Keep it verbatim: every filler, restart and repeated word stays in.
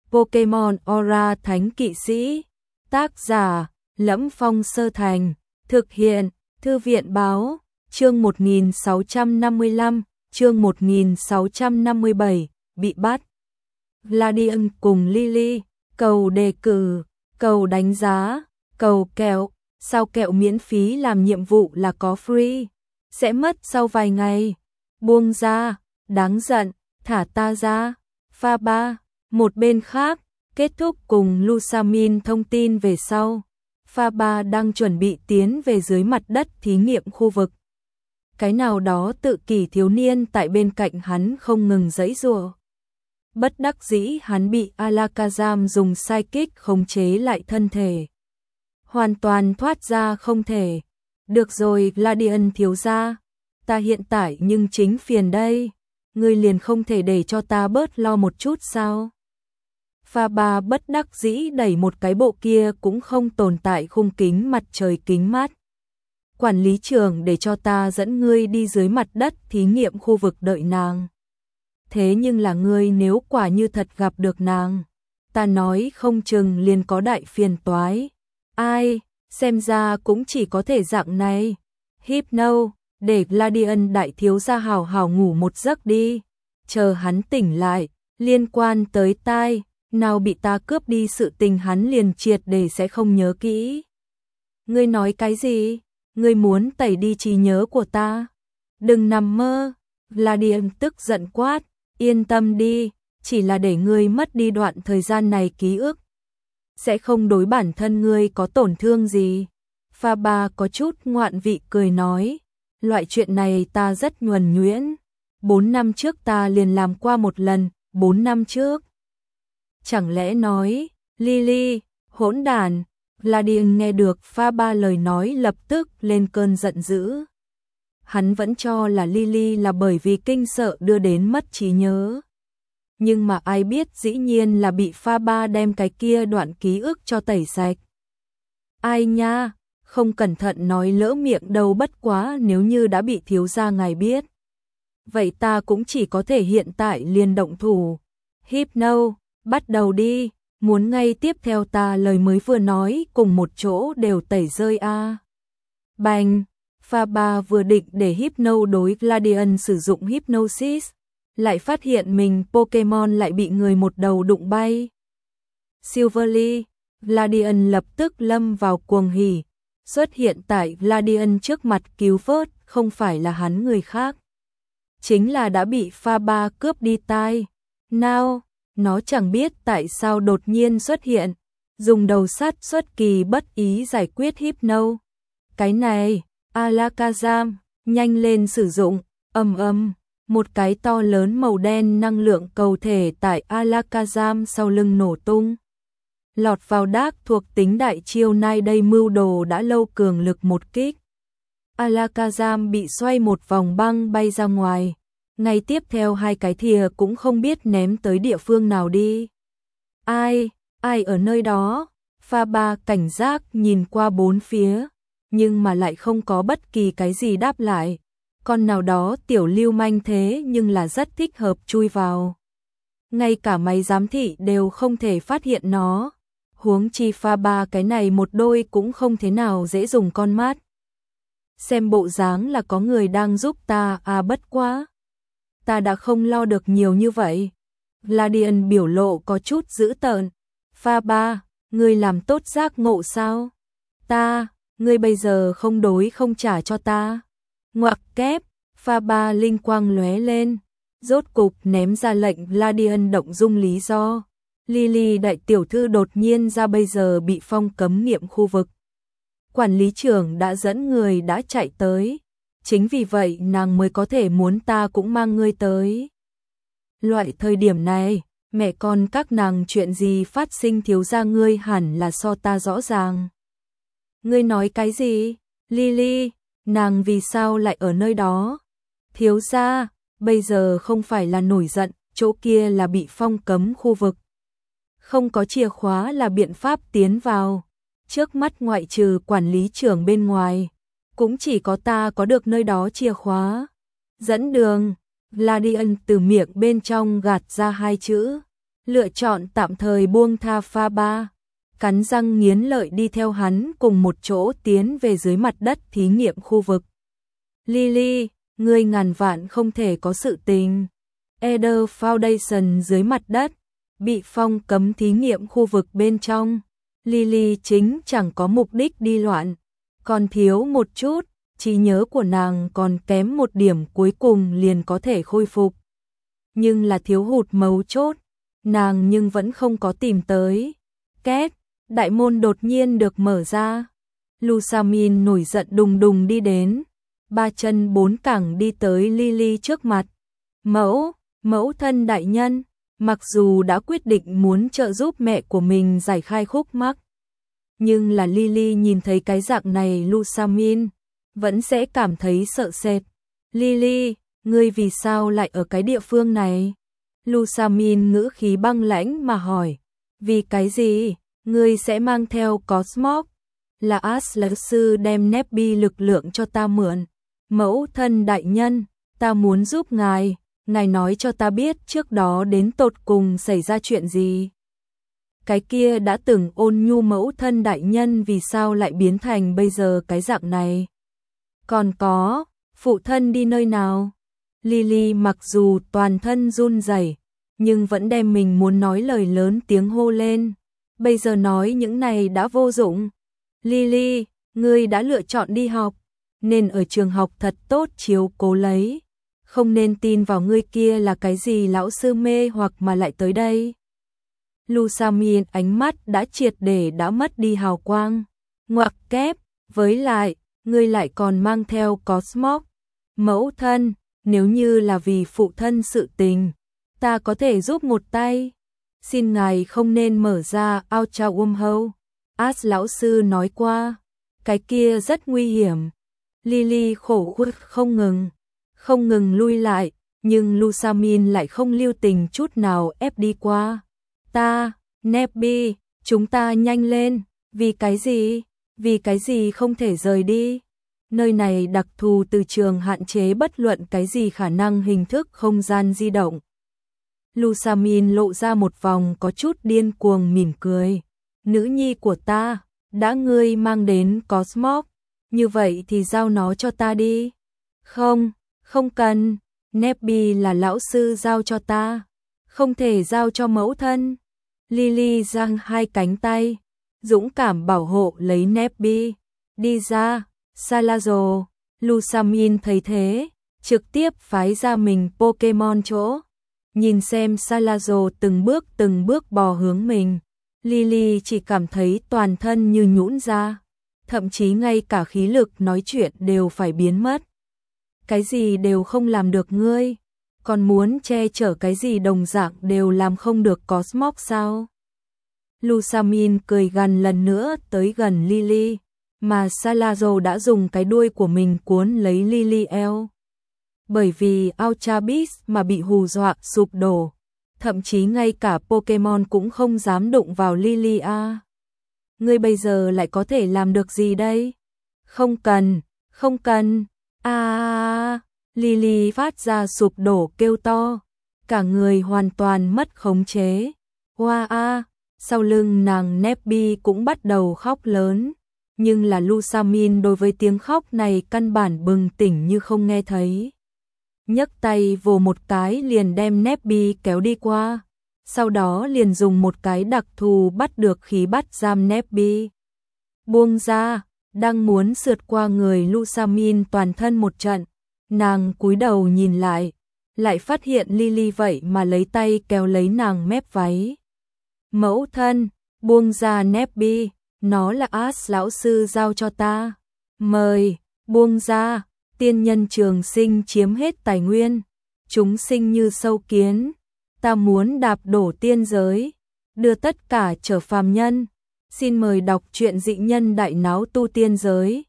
Pokemon Aura Thánh Kỵ Sĩ. Tác giả: Lẫm Phong Sơ Thành. Thực hiện: Thư viện báo. Chương một nghìn sáu trăm năm mươi lăm, chương một nghìn sáu trăm năm mươi bảy, bị bắt. Gladion cùng Lily, cầu đề cử, cầu đánh giá, cầu kẹo, sao kẹo miễn phí làm nhiệm vụ là có free, sẽ mất sau vài ngày. Buông ra, đáng giận, thả ta ra. Pha ba, một bên khác, kết thúc cùng Lusamin thông tin về sau. Pha ba đang chuẩn bị tiến về dưới mặt đất thí nghiệm khu vực. Cái nào đó tự kỷ thiếu niên tại bên cạnh hắn không ngừng giãy giụa. Bất đắc dĩ hắn bị Alakazam dùng psychic khống chế lại thân thể. Hoàn toàn thoát ra không thể. Được rồi Gladion thiếu gia, ta hiện tại nhưng chính phiền đây. Ngươi liền không thể để cho ta bớt lo một chút sao? Pha ba bất đắc dĩ đẩy một cái bộ kia cũng không tồn tại khung kính mặt trời kính mát. Quản lý trưởng để cho ta dẫn ngươi đi dưới mặt đất thí nghiệm khu vực đợi nàng. Thế nhưng là ngươi nếu quả như thật gặp được nàng, ta nói không chừng liền có đại phiền toái. Ai, xem ra cũng chỉ có thể dạng này. Hypno, để Gladion đại thiếu gia hào hào ngủ một giấc đi. Chờ hắn tỉnh lại, liên quan tới tai, nào bị ta cướp đi sự tình hắn liền triệt để sẽ không nhớ kỹ. Ngươi nói cái gì? Ngươi muốn tẩy đi trí nhớ của ta? Đừng nằm mơ. Gladion tức giận quát, yên tâm đi, chỉ là để ngươi mất đi đoạn thời gian này ký ức. Sẽ không đối bản thân ngươi có tổn thương gì. Pha ba có chút ngoạn vị cười nói, loại chuyện này ta rất nhuần nhuyễn. Bốn năm trước ta liền làm qua một lần, bốn năm trước. Chẳng lẽ nói, Lily, hỗn đàn. Gladion nghe được pha ba lời nói lập tức lên cơn giận dữ. Hắn vẫn cho là Lily là bởi vì kinh sợ đưa đến mất trí nhớ. Nhưng mà ai biết dĩ nhiên là bị pha ba đem cái kia đoạn ký ức cho tẩy sạch. Ai nha, không cẩn thận nói lỡ miệng đâu, bất quá nếu như đã bị thiếu gia ngài biết. Vậy ta cũng chỉ có thể hiện tại liền động thủ. Hypno, bắt đầu đi, muốn ngay tiếp theo ta lời mới vừa nói cùng một chỗ đều tẩy rơi a. À. Bành, pha ba vừa định để Hypno đối Gladion sử dụng Hypnosis, lại phát hiện mình Pokemon lại bị người một đầu đụng bay. Silverly, Gladion lập tức lâm vào cuồng hỉ, xuất hiện tại Gladion trước mặt cứu vớt không phải là hắn người khác. Chính là đã bị pha ba cướp đi tai. Nào, nó chẳng biết tại sao đột nhiên xuất hiện, dùng đầu sắt xuất kỳ bất ý giải quyết Hypno. Cái này, Alakazam, nhanh lên sử dụng, ầm ầm, một cái to lớn màu đen năng lượng cầu thể tại Alakazam sau lưng nổ tung. Lọt vào đác thuộc tính đại chiêu nay đây mưu đồ đã lâu cường lực một kích. Alakazam bị xoay một vòng băng bay ra ngoài. Ngay tiếp theo hai cái thìa cũng không biết ném tới địa phương nào đi. Ai, ai ở nơi đó? Pha ba cảnh giác nhìn qua bốn phía, nhưng mà lại không có bất kỳ cái gì đáp lại. Con nào đó tiểu lưu manh thế nhưng là rất thích hợp chui vào. Ngay cả máy giám thị đều không thể phát hiện nó. Huống chi pha ba cái này một đôi cũng không thế nào dễ dùng con mắt. Xem bộ dáng là có người đang giúp ta à, bất quá. Ta đã không lo được nhiều như vậy. Gladion biểu lộ có chút dữ tợn. Pha ba, ngươi làm tốt giác ngộ sao? Ta, ngươi bây giờ không đối không trả cho ta. Ngoặc kép, pha ba linh quang lóe lên. Rốt cục ném ra lệnh Gladion động dung lý do. Lily đại tiểu thư đột nhiên ra bây giờ bị phong cấm nghiệm khu vực. Quản lý trưởng đã dẫn người đã chạy tới. Chính vì vậy nàng mới có thể muốn ta cũng mang ngươi tới. Loại thời điểm này, mẹ con các nàng chuyện gì phát sinh thiếu gia ngươi hẳn là so ta rõ ràng. Ngươi nói cái gì? Lily, nàng vì sao lại ở nơi đó? Thiếu gia, bây giờ không phải là nổi giận, chỗ kia là bị phong cấm khu vực. Không có chìa khóa là biện pháp tiến vào. Trước mắt ngoại trừ quản lý trưởng bên ngoài, cũng chỉ có ta có được nơi đó chìa khóa. Dẫn đường, Gladion từ miệng bên trong gạt ra hai chữ. lựa chọn tạm thời buông tha pha ba, cắn răng nghiến lợi đi theo hắn cùng một chỗ tiến về dưới mặt đất thí nghiệm khu vực. Lily, ngươi ngàn vạn không thể có sự tình. Eder Foundation dưới mặt đất, bị phong cấm thí nghiệm khu vực bên trong. Lily chính chẳng có mục đích đi loạn, còn thiếu một chút, trí nhớ của nàng còn kém một điểm cuối cùng liền có thể khôi phục. Nhưng là thiếu hụt mấu chốt, nàng nhưng vẫn không có tìm tới. Két, đại môn đột nhiên được mở ra. Lusamin nổi giận đùng đùng đi đến, ba chân bốn cẳng đi tới Lily trước mặt. Mẫu, mẫu thân đại nhân, mặc dù đã quyết định muốn trợ giúp mẹ của mình giải khai khúc mắc, nhưng là Lily nhìn thấy cái dạng này Lusamin, vẫn sẽ cảm thấy sợ sệt. Lily, ngươi vì sao lại ở cái địa phương này? Lusamin ngữ khí băng lãnh mà hỏi. Vì cái gì? Ngươi sẽ mang theo Cosmos? Là As lão sư đem Nebby lực lượng cho ta mượn. Mẫu thân đại nhân, ta muốn giúp ngài, ngài nói cho ta biết trước đó đến tột cùng xảy ra chuyện gì. Cái kia đã từng ôn nhu mẫu thân đại nhân vì sao lại biến thành bây giờ cái dạng này? Còn có, phụ thân đi nơi nào? Lily mặc dù toàn thân run rẩy, nhưng vẫn đem mình muốn nói lời lớn tiếng hô lên. Bây giờ nói những này đã vô dụng. Lily, ngươi đã lựa chọn đi học, nên ở trường học thật tốt chiếu cố lấy. Không nên tin vào ngươi kia là cái gì lão sư mê hoặc mà lại tới đây. Lusamin ánh mắt đã triệt để đã mất đi hào quang. Ngoặc kép, với lại, ngươi lại còn mang theo Cosmos. Mẫu thân, nếu như là vì phụ thân sự tình, ta có thể giúp một tay. Xin ngài không nên mở ra Ultra Wormhole. As lão sư nói qua, cái kia rất nguy hiểm. Lily khổ khuất không ngừng, không ngừng lui lại, nhưng Lusamin lại không lưu tình chút nào ép đi qua. Ta, Nebby, chúng ta nhanh lên, vì cái gì? Vì cái gì không thể rời đi? Nơi này đặc thù từ trường hạn chế bất luận cái gì khả năng hình thức không gian di động. Lusamin lộ ra một vòng có chút điên cuồng mỉm cười. Nữ nhi của ta, đã ngươi mang đến Cosmos, như vậy thì giao nó cho ta đi. Không, không cần, Nebby là lão sư giao cho ta, không thể giao cho mẫu thân. Lily giang hai cánh tay, dũng cảm bảo hộ lấy Nebby. Đi ra, Salazar. Lusamin thấy thế, trực tiếp phái ra mình Pokemon chỗ. Nhìn xem Salazar từng bước từng bước bò hướng mình. Lily chỉ cảm thấy toàn thân như nhũn ra, thậm chí ngay cả khí lực nói chuyện đều phải biến mất. Cái gì đều không làm được ngươi, còn muốn che chở cái gì đồng dạng đều làm không được Cosmos sao? Lusamin cười gằn lần nữa tới gần Lily, mà Salazar đã dùng cái đuôi của mình cuốn lấy Lily eo. Bởi vì Ultra Beast mà bị hù dọa sụp đổ, thậm chí ngay cả Pokemon cũng không dám đụng vào Lily a. Ngươi bây giờ lại có thể làm được gì đây? Không cần, không cần. A à, Lily phát ra sụp đổ kêu to, cả người hoàn toàn mất khống chế. Hoa a, sau lưng nàng Nebby cũng bắt đầu khóc lớn, nhưng là Lusamin đối với tiếng khóc này căn bản bừng tỉnh như không nghe thấy. Nhấc tay vồ một cái liền đem Nebby kéo đi qua, sau đó liền dùng một cái đặc thù bắt được khí bắt giam Nebby. Buông ra, đang muốn sượt qua người Lusamin toàn thân một trận, nàng cúi đầu nhìn lại, lại phát hiện Lily vậy mà lấy tay kéo lấy nàng mép váy. Mẫu thân, buông ra Nebby, nó là As lão sư giao cho ta. Mời, buông ra. Tiên nhân trường sinh chiếm hết tài nguyên, chúng sinh như sâu kiến, ta muốn đạp đổ tiên giới, đưa tất cả trở phàm nhân. Xin mời đọc truyện Dị Nhân Đại Náo Tu Tiên Giới.